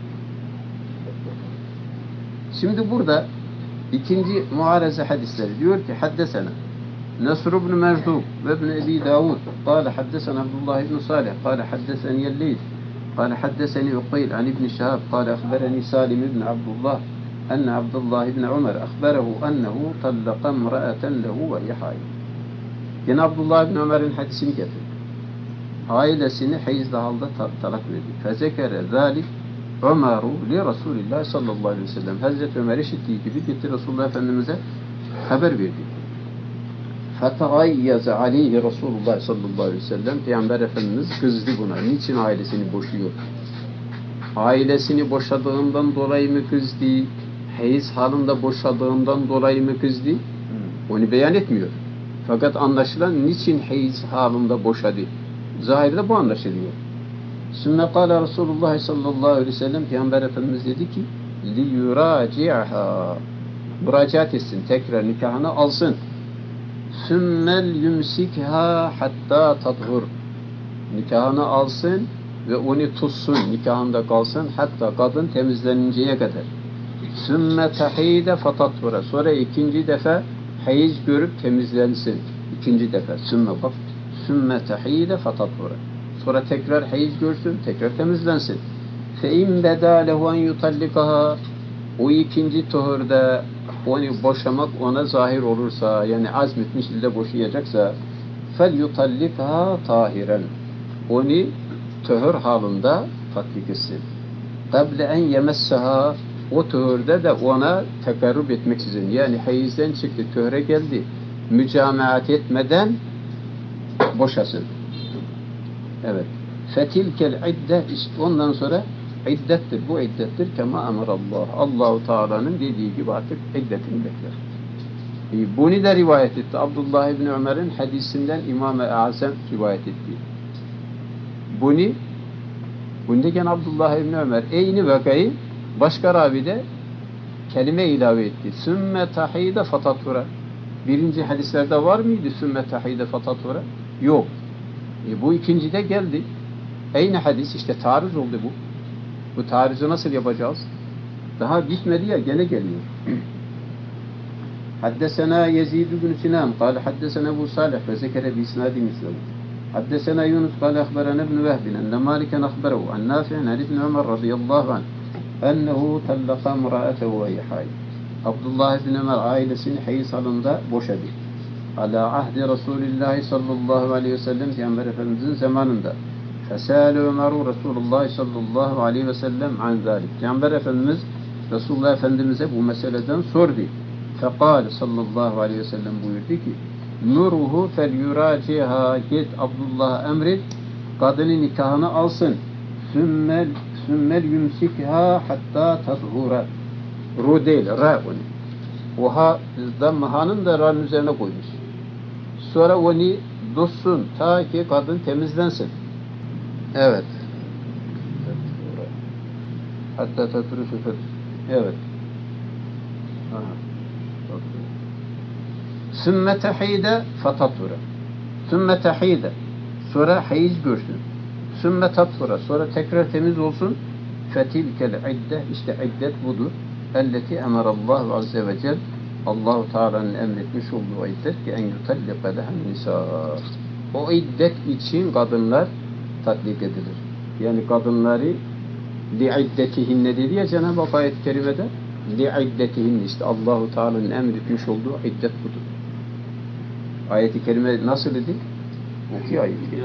Speaker 1: Şimdi burada ikinci muareze hadisleri diyor ki haddesena Nasr ibn Merzuq ve ibn Ebi Davud قال حدثنا عبد الله بن صالح قال حدثني الليث قال حدثني عقيل عن ابن شهاب قال أخبرني سالم بن عبد الله أن عبد الله بن عمر أخبره أنه طلق امرأة له وهي حائض. Yine Abdullah bin Ömer'in hadisini getirdi. Ailesini hayızlı halde talak verdi. Fezekere zalik Ömer'u li Resulillah sallallahu aleyhi ve sellem. Hazreti Ömer işittiği gibi gitti Resulullah Efendimiz'e haber verdi. Fetagayyaze aleyhi Resulullah sallallahu aleyhi ve sellem. Peygamber Efendimiz kızdı buna. Niçin ailesini boşuyor? Ailesini boşadığından dolayı mı kızdı? Hayız halinde boşadığından dolayı mı kızdı? Onu beyan etmiyor. Fakat anlaşılan niçin hayız halinde boşadı? Zahirde bu anlaşılıyor. Sümme kâle Resulullah sallallahu aleyhi ve sellem Peygamber Efendimiz dedi ki liyuraci'ha müracaat etsin, tekrar nikahını alsın. Sümmel yumsikha hatta tadhur nikahını alsın ve onu tutsun, nikahında kalsın hatta kadın temizleninceye kadar. Sümme tahide fatathura sonra ikinci defa hayız görüp temizlensin. İkinci defa sümme bak. Sümme tahide fatathura sonra tekrar hayız görsün, tekrar temizlensin. Fe in beda lehu en yutallikaha o ikinci tuhurda onu boşamak ona zahir olursa yani azmetmiş ile boşayacaksa fel yutallikaha tahiren onu tuhur halinde tatbik etsin. Kable en yemessaha o tuhurda da ona tekarrub etmeksizin yani hayızden çıktı, tuhura geldi mücamaat etmeden boşasın. Evet. Fetilkel idde ondan sonra iddettir. Bu iddettir. Kema emirallah. Allahu Teala'nın dediği gibi artık iddetini bekler. Bunu da rivayet etti. Abdullah ibn Ömer'in hadisinden İmam-ı Azam rivayet etti. Bunu gene Abdullah ibn Ömer eyni vakayı başka ravide kelime ilave etti. Sümme tahide fatatura. Birinci hadislerde var mıydı sümme tahide fatatura? Yok. Bu ikincide geldi. Aynı hadis işte taarruz oldu bu. Bu taarruzu nasıl yapacağız? Daha bitmedi ya gene geliyor. Haddesena Yezid ibn Sinan قال حدثنا أبو صالح فذكر بإسناد مثله حدثنا يونس قال أخبرنا ابن وهب أن مالكا أخبره عن نافع عن ابن عمر رضي الله عنه أنه طلق امرأته وهي حائض. Abdullah ibn Ömer ailesini hayız halinde boşadı. Ala ahdi Resulullah sallallahu aleyhi ve sellem Peygamber Efendimizin zamanında. Fesâle Ömer'u Resulullah sallallahu aleyhi ve sellem an zâlik. Peygamber Efendimiz Resulullah Efendimiz'e bu meseleden sordu. Fekâle sallallahu aleyhi ve sellem buyurdu ki Nuruhu fel yuraciha git Abdullah emret kadının nikahını alsın. Sümmel yumsikha hatta tadhura. Ru değil, ra onu. O ha, damhanın da ra'nın üzerine koymuş. Sonra onu dostsun ta ki kadın temizlensin. Evet. Hatta tatırı şüphet. Evet. Sümme tehide fatatura. Sümme tehide. Sonra hayız görsün. Sümme tatura. Sonra tekrar temiz olsun. Fetilkel idde. İşte iddet budur. Elleti emarallahu azze ve cel. Allah-u Teala'nın emretmiş olduğu iddet ki en yutallika lehen nisa. O iddet için kadınlar tatbik edilir. Yani kadınları li'iddetihinne dedi ya Cenab-ı Hak ayet-i kerimede li'iddetihinne işte Allah-u Teala'nın emretmiş olduğu iddet budur. Ayet-i kerime nasıl idi? Okuyor ayet-i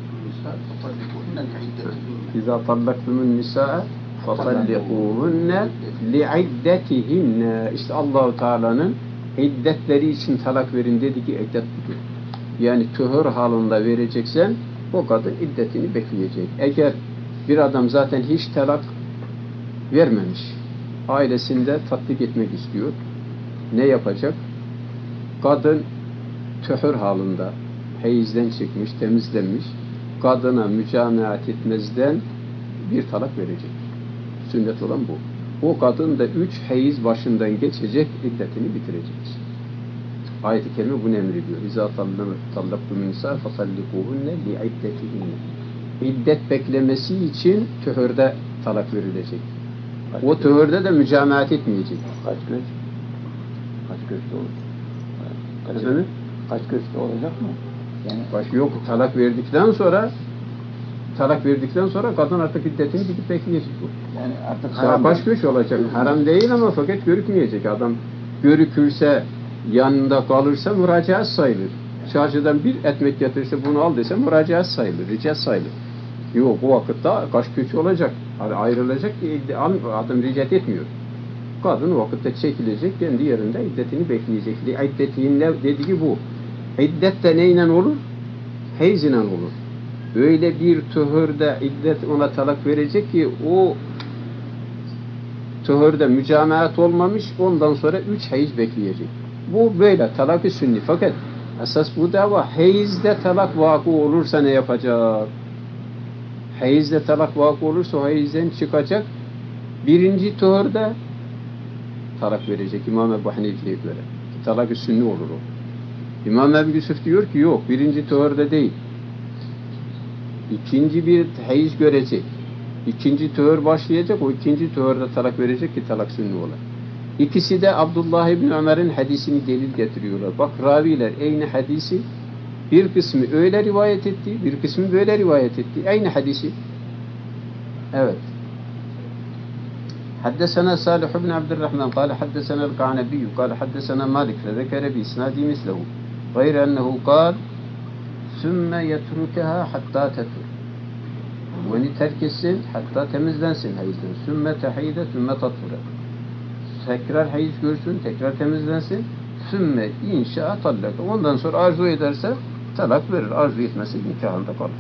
Speaker 1: İzâ tallaktumun nisâ'e فَطَلِّقُوهُنَّ لِعِدَّتِهِنَّ İşte Allah-u Teala'nın iddetleri için talak verin dedi ki iddet budur. Yani tuhur halinde vereceksen o kadın iddetini bekleyecek. Eğer bir adam zaten hiç talak vermemiş, ailesinde tatbik etmek istiyor, ne yapacak? Kadın töhür halında heyizden çıkmış, temizlenmiş, kadına mücamaat etmezden bir talak verecek. Sünnet olan bu. O kadın da 3 heyiz başından geçecek, iddetini bitirecek. Ayet-i kerime bunu emrediyor. İzâ tallaktum nisâ fasallikuhunne li'iddetihinne. İddet beklemesi için töhürde talak verilecek. O töhürde de mücamaat etmeyecek.
Speaker 3: Kaç göç? Kaç göçte olacak?
Speaker 1: Efendim?
Speaker 3: Kaç göçte olacak mı? Yani
Speaker 1: Baş yok. Talak verdikten sonra kadın artık iddetini gidip bekleyecek bu.
Speaker 3: yani artık
Speaker 1: Haram baş göç olacak. Haram değil ama fakat görükmeyecek. Adam görükürse, yanında kalırsa müracaat sayılır. Çarşıdan bir ekmek getirirse bunu al dese müracaat sayılır, rica sayılır. Yok, o vakitte kaç göç olacak. Hani ayrılacak ki adam ricat etmiyor. Kadın o vakitte çekilecek, kendi yerinde iddetini bekleyecek. İddetinin dediği bu. İddet de neyle olur? Heyz ile olur. Öyle bir töhürde iddet ona talak verecek ki o töhürde mücamaat olmamış, ondan sonra 3 heyz bekleyecek. Bu böyle talak-ı sünni. Fakat esas bu dava heyizde talak vakı olursa ne yapacak? Heyizde talak vakı olursa o heyizden çıkacak. Birinci töhürde talak verecek İmam Ebu Hanife'ye göre. Talak-ı sünni olur o. İmam Ebu Yusuf diyor ki yok, birinci töhürde değil. İkinci bir heyiz görecek. İkinci töhür başlayacak, o ikinci töhürde talak verecek ki talak sünni olur. İkisi de Abdullah ibn Ömer'in hadisini delil getiriyorlar. Bak raviler aynı hadisi bir kısmı öyle rivayet etti, bir kısmı böyle rivayet etti. Aynı hadisi. Evet. حدثنا صالح بن عبد الرحمن قال حدثنا القعنبي قال حدثنا مالك فذكر بإسناده مثله غير أنه قال ثم يتركها حتى تتر وني terk etsin hatta temizlensin hayızdan. Sümme tehide sümme tatfura. Tekrar hayız görsün, tekrar temizlensin. Sümme inşa tallaka. Ondan sonra arzu ederse talak verir. Arzu etmesi nikahında kalır.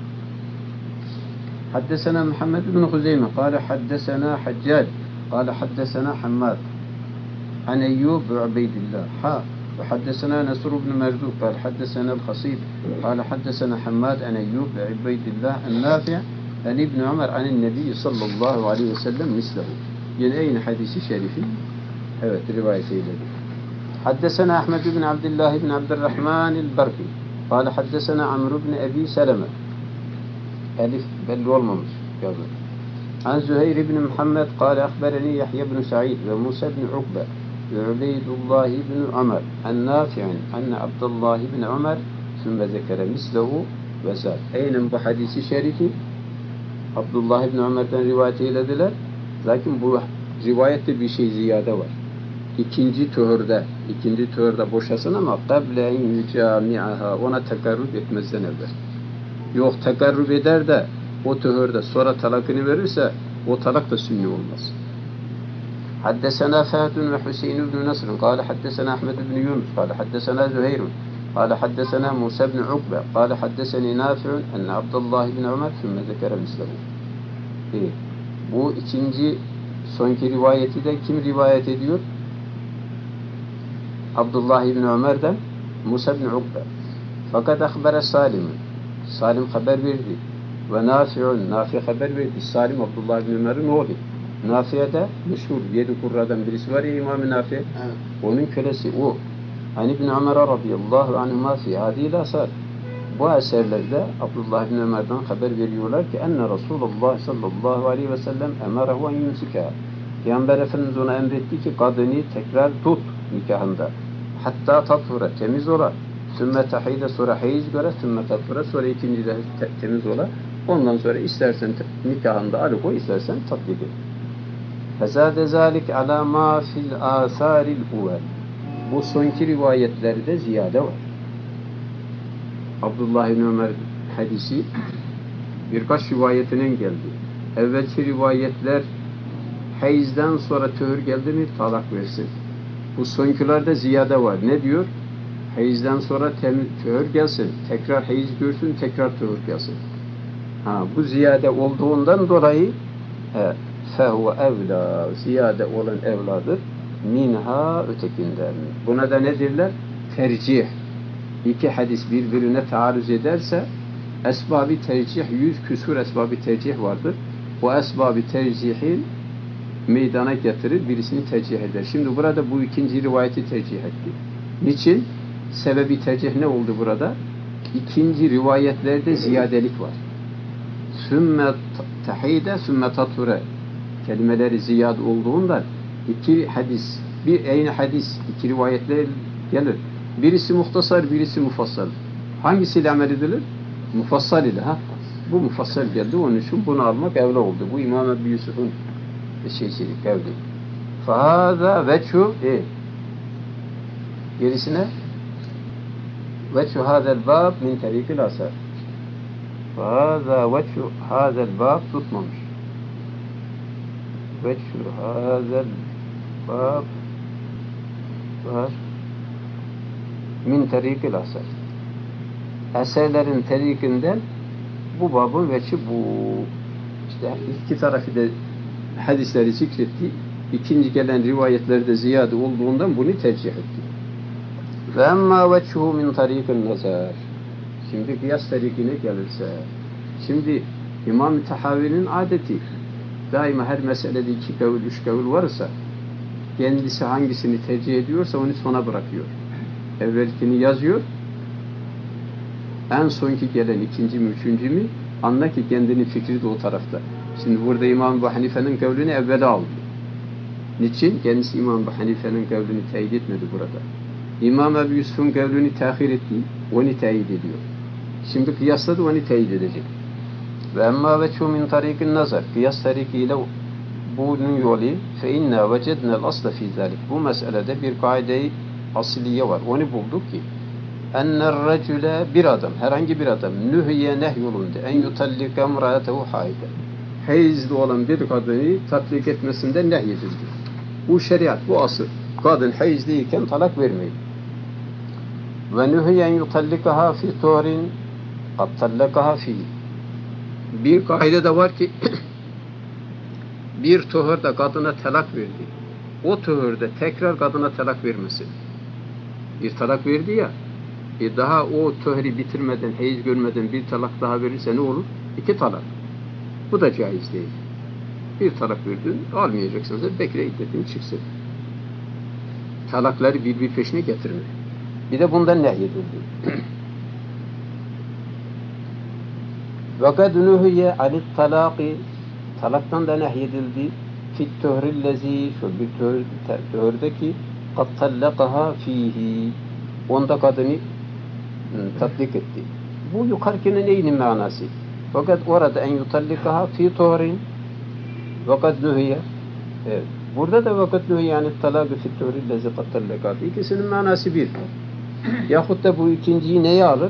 Speaker 1: حدثنا محمد بن خزيمة قال حدثنا حجاج قال حدثنا حماد عن أيوب وعبيد الله وحدثنا نصر بن مرزوق قال حدثنا الخصيب قال حدثنا حماد عن أيوب وعبيد الله النافع عن ابن عمر عن النبي صلى الله عليه وسلم مثله. Yani aynı hadisi şerifi. Evet, rivayet eyledik. حدثنا أحمد بن عبد الله بن عبد الرحمن البرقي قال حدثنا عمرو بن أبي سلمة ألف belli olmamış yazın. عن زهير بن محمد قال أخبرني يحيى بن سعيد وموسى بن عقبة وعبيد الله بن عمر عن نافع أن عبد الله بن عمر ثم ذكر مثله وزاد. Aynen bu hadisi şerifi Abdullah ibn Ömer'den rivayet eylediler. Lakin bu rivayette bir şey ziyade var. İkinci töhürde boşasın ama قَبْلَ اِنْ يُجَامِعَهَا ona tekarrub etmezden evvel. Yok tekarrub eder de o töhürde sonra talakını verirse o talak da sünni olmaz. حدثنا فهد وحسين بن نصر قال حدثنا أحمد بن يونس قال حدثنا زهير قال حدثنا موسى بن عقبة قال حدثني نافع أن عبد الله بن عمر ثم ذكر مثله. Bu ikinci sonki rivayeti de kim rivayet ediyor? Abdullah ibn Ömer'den Musa ibn Ukbe. Fakat akbere Salim haber verdi. Ve Nafi haber verdi. Salim Abdullah ibn Ömer'in oğlu. Nafi'ye de meşhur 7 kurradan birisi var ya İmam-ı Nafi. Evet. Onun kölesi o. Hani İbn Ömer radıyallahu anhuma fi hadil asar. Bu eserlerde Abdullah ibn Ömer'den haber veriyorlar ki enne Resulullah sallallahu aleyhi ve sellem emarahu en yumsika. Peygamber Efendimiz ona emretti ki kadını tekrar tut nikahında. Hatta tatfura temiz ola. Sümme tahide sonra heyiz göre sümme tatfura sonra ikinci de temiz ola. Ondan sonra istersen nikahında alıkoy istersen tatbik et. Fezade zalik ala ma fil asaril uvel. Bu sonki rivayetlerde ziyade var. Abdullah ibn Ömer hadisi birkaç rivayetinin geldi. Evvelki rivayetler heyizden sonra töhür geldi mi talak versin. Bu sonkilerde ziyade var. Ne diyor? Heyizden sonra töhür gelsin. Tekrar heyiz görsün, tekrar töhür gelsin. Bu ziyade olduğundan dolayı fehuve evla, ziyade olan evladır. Minha ötekinden. Buna da ne derler? Tercih. iki hadis birbirine taarruz ederse esbab-ı tercih 100 küsur esbab-ı tercih vardır. O esbab-ı tercihi meydana getirir, birisini tercih eder. Şimdi burada bu ikinci rivayeti tercih etti. Niçin? Sebebi tercih ne oldu burada? İkinci rivayetlerde ziyadelik var. Sümme tahide, sümme tature kelimeleri ziyad olduğundan iki hadis, aynı hadis, iki rivayetler gelir. Birisi muhtasar, birisi mufassal. Hangisiyle amel edilir? Mufassal ile. Bu mufassal geldi, onun için bunu almak evla oldu. Bu İmam Ebu Yusuf'un kavli. Fahâzâ veçhu gerisine veçhu hâzel bâb min terîkil asar. Fahâzâ veçhu hâzel bâb tutmamış. Veçhu hâzel bâb var min terîkil asar. Eserlerin terikinden bu babın veçhi bu. İşte iki tarafı da hadisleri zikretti. İkinci gelen rivayetlerde ziyade olduğundan bunu tercih etti. Ve emmâ veçhuhu min tariqin nazar. Şimdi kıyas tarikine gelirse, şimdi İmam-ı Tahavi'nin adeti daima her meselede 2 kavul, 3 kavul varsa kendisi hangisini tercih ediyorsa onu sona bırakıyor. Evvelkini yazıyor, en sonki gelen ikinci mi, üçüncü mü anla ki kendinin fikri de o tarafta. Şimdi burada İmam Ebu Hanife'nin kavlini evvela aldı. Niçin? Kendisi İmam Ebu Hanife'nin kavlini teyit etmedi burada. İmam Ebu Yusuf'un kavlini tahir etti, onu teyit ediyor. Şimdi kıyasla da onu teyit edecek. Ve emmâ veçhu min tariqin nazar. Kıyas tarikiyle bunun yolu fe inna vecednel asla fî zâlik. Bu meselede bir kaide-i asliye var. Onu bulduk ki enner recule bir adam, herhangi bir adam nühiye nehyolundu en yutallika emrâetehu haide. Heyizli olan bir kadını tatbik etmesinden nehyedildi. Bu şeriat, bu asıl. Kadın heyizliyken talak vermeyin. Ve nühiye en yutallikaha fi tuğrin kad tallakaha fi. Bir kaide de var ki bir tuhurda kadına talak verdi. O tuhurda tekrar kadına talak vermesin. Bir talak verdi ya, daha o tuhri bitirmeden, heyiz görmeden bir talak daha verirse ne olur? 2 talak. Bu da caiz değil. Bir talak verdin, almayacaksınız da bekle iddetin çıksın. Talakları bir peşine getirme. Bir de bundan nehyedildi. وَقَدْ نُهِيَ عَلِ الطَّلَاقِ Talaktan da nehyedildi. فِي التُّهْرِ الَّذ۪ي Şu bir tuhurdaki قَدْ طَلَّقَهَا ف۪يهِ Onda kadını tatbik etti. Bu yukarıkinin neyinin manası? Fakat orada en yutallikaha fi tuğrin vakat nühiye. Evet. Burada da vakat nühiye yani talakı fi tuğrin lezi kat tallakaha. İkisinin manası bir. Yahut da bu ikinciyi neye alır?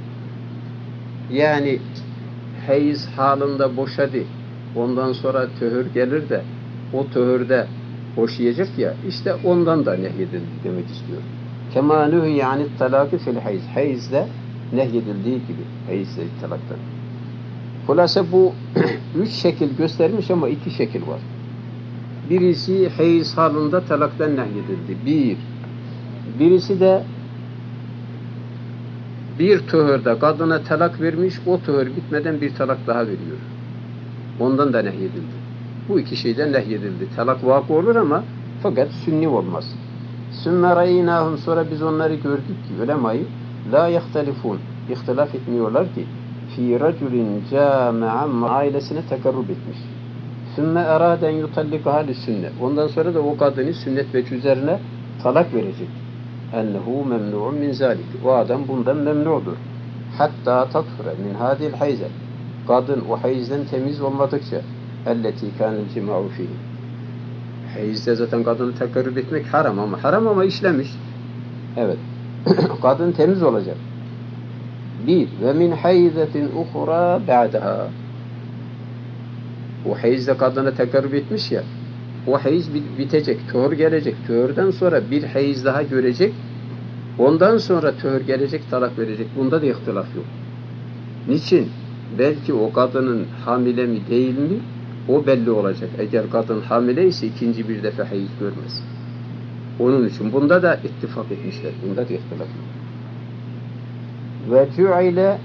Speaker 1: Yani heyiz halinde boşadı. Ondan sonra töhür gelir de o töhürde boşayacak ya, işte ondan da nehyedildi demek istiyor. Kema nühiye yani talakı fil heyiz. Heyizde nehyedildiği gibi. Heyizde talaktan. Hulasa bu 3 şekil göstermiş ama 2 şekil var. Birisi heyiz halinde talaktan nehyedildi. Birisi de bir tuhurda kadına talak vermiş, o tuhur bitmeden bir talak daha veriyor. Ondan da nehyedildi. Bu 2 şeyden nehyedildi. Talak vakı olur ama fakat sünni olmaz. Sümme reynâhum sonra biz onları gördük ki ulemayı la yahtelifun. İhtilaf etmiyorlar ki fi raculin câme'an ailesine tekarrub etmiş. Sümme erâden yutallikaha lissünne. Ondan sonra da o kadını sünnet ve üzerine talak verecek. Ennehu memnu'un min zâlik. O adam bundan memnu'dur. Hatta tatfure min hâdil hayze. Kadın o hayizden temiz olmadıkça elleti kânel cimâ'u fîhî. Hayizde zaten kadını tekarrub etmek haram ama işlemiş. Evet. Kadın temiz olacak. Bir ve min hayzetin uhra ba'daha. O hayizde kadına tekarrub etmiş ya, o hayiz bitecek, tuhur gelecek. Tuhurdan sonra bir hayiz daha görecek. Ondan sonra tuhur gelecek, talak verecek. Bunda da ihtilaf yok. Niçin? Belki o kadının hamile mi değil mi? O belli olacak. Eğer kadın hamile ise ikinci bir defa hayiz görmez. Onun için bunda da ittifak etmişler. Bunda da ihtilaf yok. ve cu'ile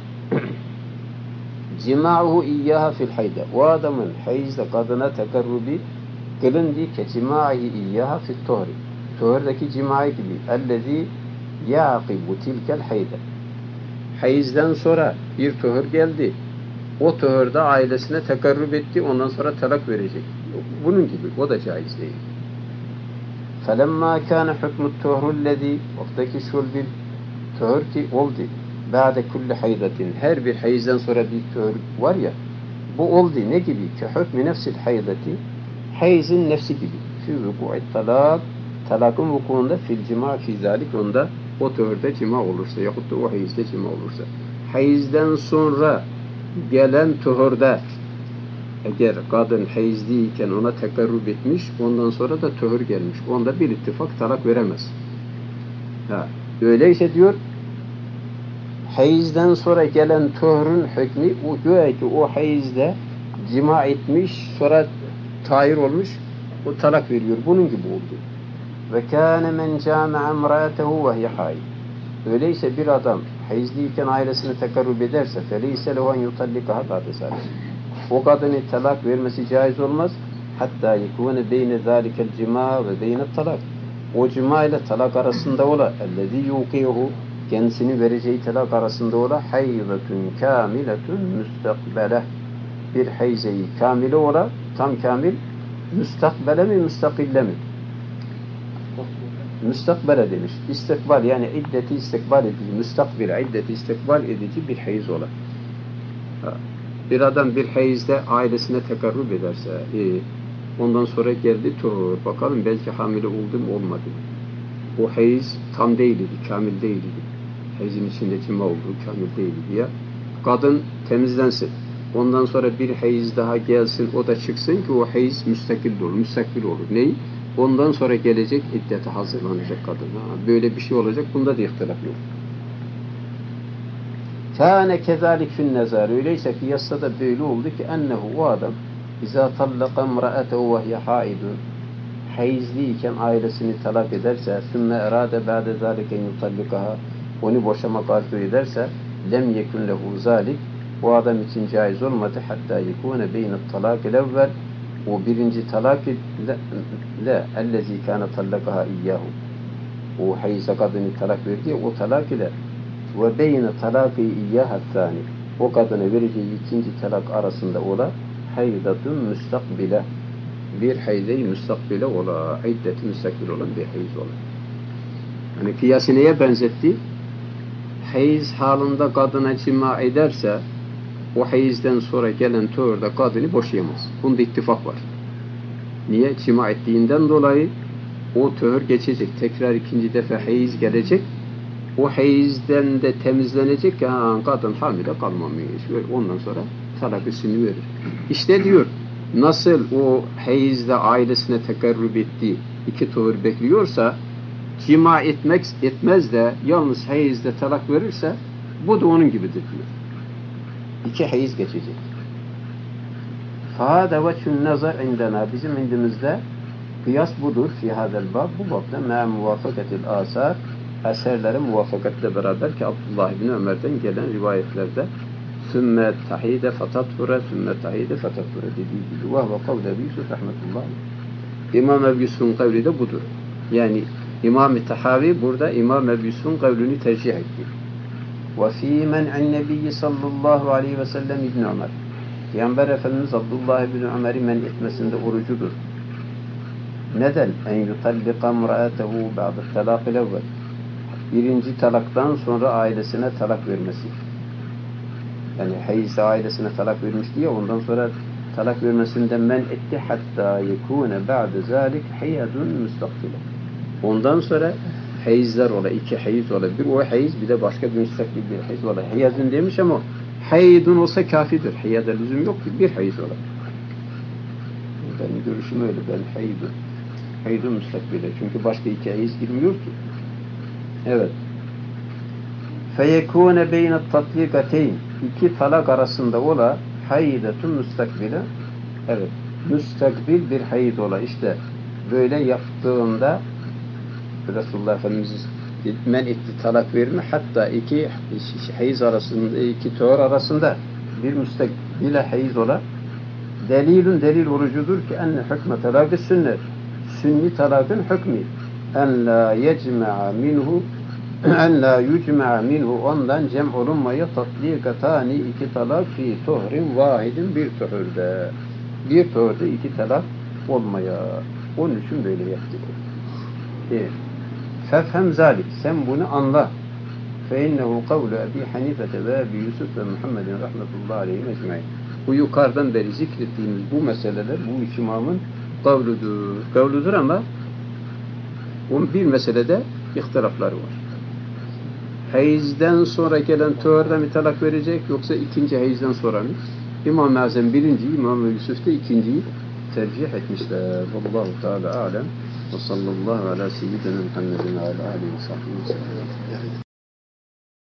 Speaker 1: cima'uhu iyyaha fil hayda. O adamın hayızda kadına tekarrubi kılındı ke cima'ihi iyyaha fil tuhri. Tuhurdaki cimai gibi. Ellezî yâqibu tilkel hayda. Hayızdan sonra bir tuhur geldi. O tuhurda ailesine tekarrub etti. Ondan sonra talak verecek. Bunun gibi. O da caiz değil. فَلَمَّا كَانَ حُكْمُ التُّهْرُ الَّذ۪ي Oktaki şul bir tuhur ki oldu. Ba'de kulli haydatin. Her bir hayızdan sonra bir tuhur var ya. Bu oldu. Ne gibi? Ki hükmü nefsil haydati. Hayızın nefsi gibi. Fî vuku'i talak. Talakın vukuunda fil cima fî zâlik. Onda o tuhurda cima olursa yahut da o hayızda cima olursa. Hayızdan sonra gelen tuhurda eğer kadın hayızlıyken ona tekarrub etmiş, ondan sonra da tuhur gelmiş. Onda bir ittifak talak veremez. Öyleyse diyor, hayızdan sonra gelen tuhurun hükmü, o diyor ki o hayızda cima etmiş, sonra tahir olmuş, o talak veriyor. Bunun gibi oldu. Ve kâne men câme'a emrâtehu ve hiye haid. Öyleyse bir adam hayızlıyken ailesine tekarrub ederse feleyse lehu en yutallikaha ba'de zâlik. O kadını talak vermesi caiz olmaz. Hatta yekûne beyne zâlikel cima ve beyne talak. O cima ile talak arasında ola. Ellezî yuqiyehu kendisini vereceği talak arasında ola. Hayzetun kâmiletun müstakbele. Bir hayzeyi kamile ola. Tam kamil. Müstakbele mi müstakille mi? Müstakbele demiş. İstikbal yani iddeti istikbal edici. Müstakbile iddeti istikbal edici bir hayız ola. Bir adam bir hayızda ailesine tekarrub ederse, ondan sonra geldi tuhur, bakalım belki hamile oldu mu olmadı mı? O hayız tam değildi, kamil değildi. Hayızın içinde cima oldu, kamil değildi ya. Kadın temizlensin. Ondan sonra bir hayız daha gelsin, o da çıksın ki o hayız müstakil olur, müstakil olur. Ney? Ondan sonra gelecek iddete hazırlanacak kadın. Böyle bir şey olacak, bunda da ihtilaf yok. Kâne kezâlik fin nezâr. Öyleyse kıyasla da böyle oldu ki ennehu o adam izâ tallaka imra'atehu ve hiye haidun hayizliyken ailesini talak ederse sümme erâde ba'de zâliken yutallikaha onu boşamak arzu ederse lem yekun lehu zâlik o adam için caiz olmadı hatta yekûne beynet talâkil evvel o birinci talak ile ellezî kâne tallakaha iyyâhu o hayize kadını talak verdi o talak ile ve beyne talâkı iyyâha thâni o kadına vereceği ikinci talak arasında ola haydatun müstakbile bir hayze-i müstakbile ola iddeti müstakbil olan bir hayız ola. Yani kıyası neye benzetti? Hayız halinde kadına cima ederse o hayızden sonra gelen tuhurda kadını boşayamaz. Bunda ittifak var. Niye? Cima ettiğinden dolayı o tuhur geçecek. Tekrar ikinci defa hayız gelecek. O hayızden de temizlenecek ya kadın hamile kalmamış. Ondan sonra talakısını verir. İşte diyor nasıl o hayızda ailesine tekarrub etti iki tuhur bekliyorsa cima etmez de yalnız hayızda talak verirse bu da onun gibidir diyor. İki hayız geçecek. Fâde veçhün nazar indena bizim indimizde kıyas budur fi hadel bab bu babda mâ muvafakatil asar eserlere muvafakatle beraber ki Abdullah bin Ömer'den gelen rivayetlerde sümme tahide fatatfure sümme tahide fatatfure dediği gibi ve kavle Ebu Yusuf rahmetullah İmam Ebu Yusuf'un kavli de budur. Yani İmam-ı Tahavi burada İmam Ebu Yusuf'un kavlini tercih etti. Ve fî men'in nebiyyi sallallahu aleyhi ve sellem İbn Ömer Peygamber Efendimiz Abdullah bin Ömer'i men etmesinde orucudur. Neden? En yutallika imra'atehu ba'de talaqil evvel birinci talaktan sonra ailesine talak vermesi. Yani hayızda ailesine talak vermişti ya ondan sonra talak vermesinden men etti hatta yekûne ba'de zâlik hiyadun müstakbile. Ondan sonra hayızlar ola, iki hayız ola. Bir o hayız bir de başka bir müstakbil bir hayız ola. Hiyadun demiş ama haydun olsa kafidir. Hiyada lüzum yok ki bir hayız ola. Benim görüşüm öyle. Ben haydun. Haydun müstakbile. Çünkü başka iki hayız girmiyor ki. Evet. Feyekûne beyne tatlikateyn iki talak arasında ola haydetun müstakbile. Evet. Müstakbil bir hayd ola. İşte böyle yaptığında Resulullah Efendimiz men etti, talak verir mi? Hatta iki hayız arasında, iki tuhur arasında bir müstakbile hayız ola delil orucudur ki enne hükme talak-ı sünnet. Sünni talakın hükmü en la yecma'a minhu en la yucma'a minhu ondan cem olunmaya tatlikatani iki talak fi tuhrin vahidin bir tuhurda. Bir tuhurda iki talak olmaya. Onun için böyle yaptık. Evet. Fefhem zalik. Sen bunu anla. فَاِنَّهُ قَوْلُ اَب۪ي حَنِيفَةَ وَاَب۪ي يُسُفْ ve Muhammedin rahmetullahi aleyhi ecmaîn. Bu yukarıdan beri zikrettiğimiz bu meseleler bu imamın kavludur ama bir meselede ihtilafları var. Hayızdan sonra gelen tuhurda mı talak verecek yoksa ikinci hayızdan sonra mı? İmam-ı Azam birinci, İmam-ı Yusuf da ikinciyi tercih etmişler. Vallahu Teala alem. Ve sallallahu ala seyyidina Muhammedin ve ala aleyhi ve sellem.